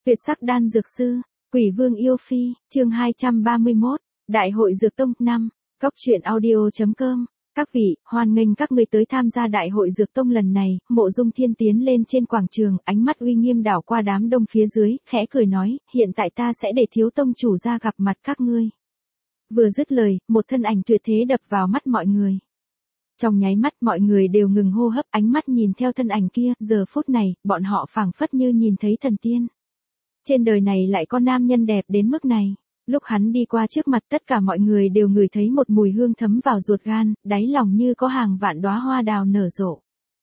Tuyệt sắc đan dược sư, Quỷ Vương yêu phi, chương 231, Đại hội Dược Tông 5, Góc truyện audio.com. Các vị, hoan nghênh các người tới tham gia Đại hội Dược Tông lần này. Mộ Dung Thiên tiến lên trên quảng trường, ánh mắt uy nghiêm đảo qua đám đông phía dưới, khẽ cười nói, hiện tại ta sẽ để thiếu tông chủ ra gặp mặt các ngươi. Vừa dứt lời, một thân ảnh tuyệt thế đập vào mắt mọi người. Trong nháy mắt mọi người đều ngừng hô hấp, ánh mắt nhìn theo thân ảnh kia, giờ phút này, bọn họ phảng phất như nhìn thấy thần tiên. Trên đời này lại có nam nhân đẹp đến mức này. Lúc hắn đi qua trước mặt tất cả mọi người đều ngửi thấy một mùi hương thấm vào ruột gan, đáy lòng như có hàng vạn đóa hoa đào nở rộ.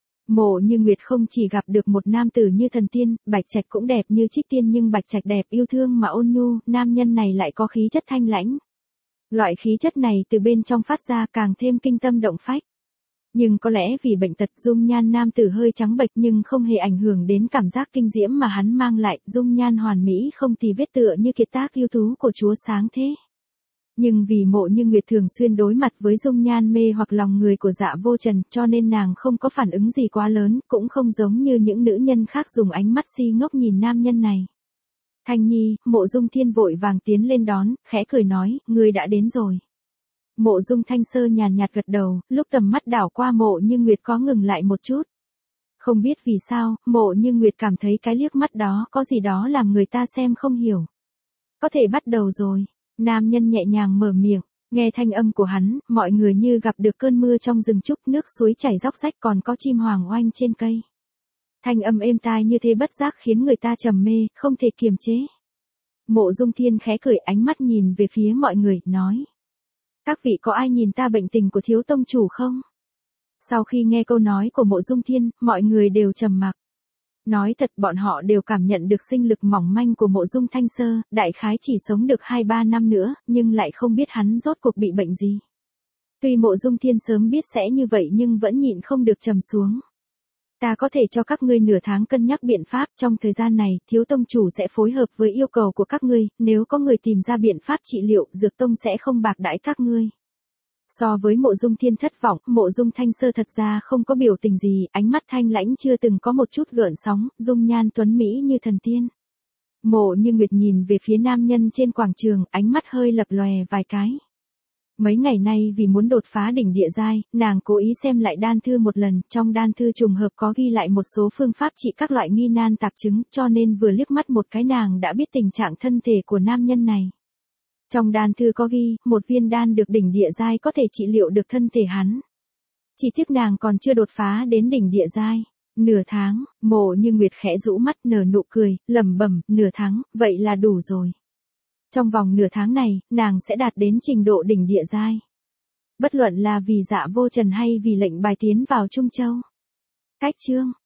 Mộ Như Nguyệt không chỉ gặp được một nam tử như thần tiên, Bạch Trạch cũng đẹp như trích tiên, nhưng Bạch Trạch đẹp yêu thương mà ôn nhu, nam nhân này lại có khí chất thanh lãnh. Loại khí chất này từ bên trong phát ra càng thêm kinh tâm động phách. Nhưng có lẽ vì bệnh tật, dung nhan nam tử hơi trắng bệch nhưng không hề ảnh hưởng đến cảm giác kinh diễm mà hắn mang lại, dung nhan hoàn mỹ không tì vết tựa như kiệt tác yêu tú của Chúa sáng thế. Nhưng vì Mộ Như Nguyệt thường xuyên đối mặt với dung nhan mê hoặc lòng người của Dạ Vô Trần, cho nên nàng không có phản ứng gì quá lớn, cũng không giống như những nữ nhân khác dùng ánh mắt si ngốc nhìn nam nhân này. Thanh Nhi, Mộ Dung Thiên vội vàng tiến lên đón, khẽ cười nói, ngươi đã đến rồi. Mộ Dung Thanh Sơ nhàn nhạt gật đầu, lúc tầm mắt đảo qua Mộ Như Nguyệt có ngừng lại một chút. Không biết vì sao, Mộ Như Nguyệt cảm thấy cái liếc mắt đó có gì đó làm người ta xem không hiểu. Có thể bắt đầu rồi, nam nhân nhẹ nhàng mở miệng, nghe thanh âm của hắn, mọi người như gặp được cơn mưa trong rừng trúc, nước suối chảy róc rách, còn có chim hoàng oanh trên cây. Thanh âm êm tai như thế bất giác khiến người ta trầm mê, không thể kiềm chế. Mộ Dung Thiên khẽ cười, ánh mắt nhìn về phía mọi người, nói. Các vị có ai nhìn ta bệnh tình của thiếu tông chủ không? Sau khi nghe câu nói của Mộ Dung Thiên, mọi người đều trầm mặc. Nói thật, bọn họ đều cảm nhận được sinh lực mỏng manh của Mộ Dung Thanh Sơ, đại khái chỉ sống được 2-3 năm nữa, nhưng lại không biết hắn rốt cuộc bị bệnh gì. Tuy Mộ Dung Thiên sớm biết sẽ như vậy nhưng vẫn nhịn không được trầm xuống. Ta có thể cho các ngươi nửa tháng cân nhắc biện pháp, trong thời gian này, thiếu tông chủ sẽ phối hợp với yêu cầu của các ngươi, nếu có người tìm ra biện pháp trị liệu, Dược Tông sẽ không bạc đãi các ngươi. So với Mộ Dung Thiên thất vọng, Mộ Dung Thanh Sơ thật ra không có biểu tình gì, ánh mắt thanh lãnh chưa từng có một chút gợn sóng, dung nhan tuấn mỹ như thần tiên. Mộ Như Nguyệt nhìn về phía nam nhân trên quảng trường, ánh mắt hơi lập lòe vài cái. Mấy ngày nay vì muốn đột phá đỉnh địa giai, nàng cố ý xem lại đan thư một lần, trong đan thư trùng hợp có ghi lại một số phương pháp trị các loại nghi nan tạp chứng, cho nên vừa liếc mắt một cái nàng đã biết tình trạng thân thể của nam nhân này. Trong đan thư có ghi, một viên đan được đỉnh địa giai có thể trị liệu được thân thể hắn. Chỉ tiếc nàng còn chưa đột phá đến đỉnh địa giai. Nửa tháng, Mộ Như Nguyệt khẽ rũ mắt nở nụ cười, lẩm bẩm, nửa tháng, vậy là đủ rồi. Trong vòng nửa tháng này, nàng sẽ đạt đến trình độ đỉnh địa giai. Bất luận là vì Dạ Vô Trần hay vì lệnh bài tiến vào Trung Châu. Cách chương.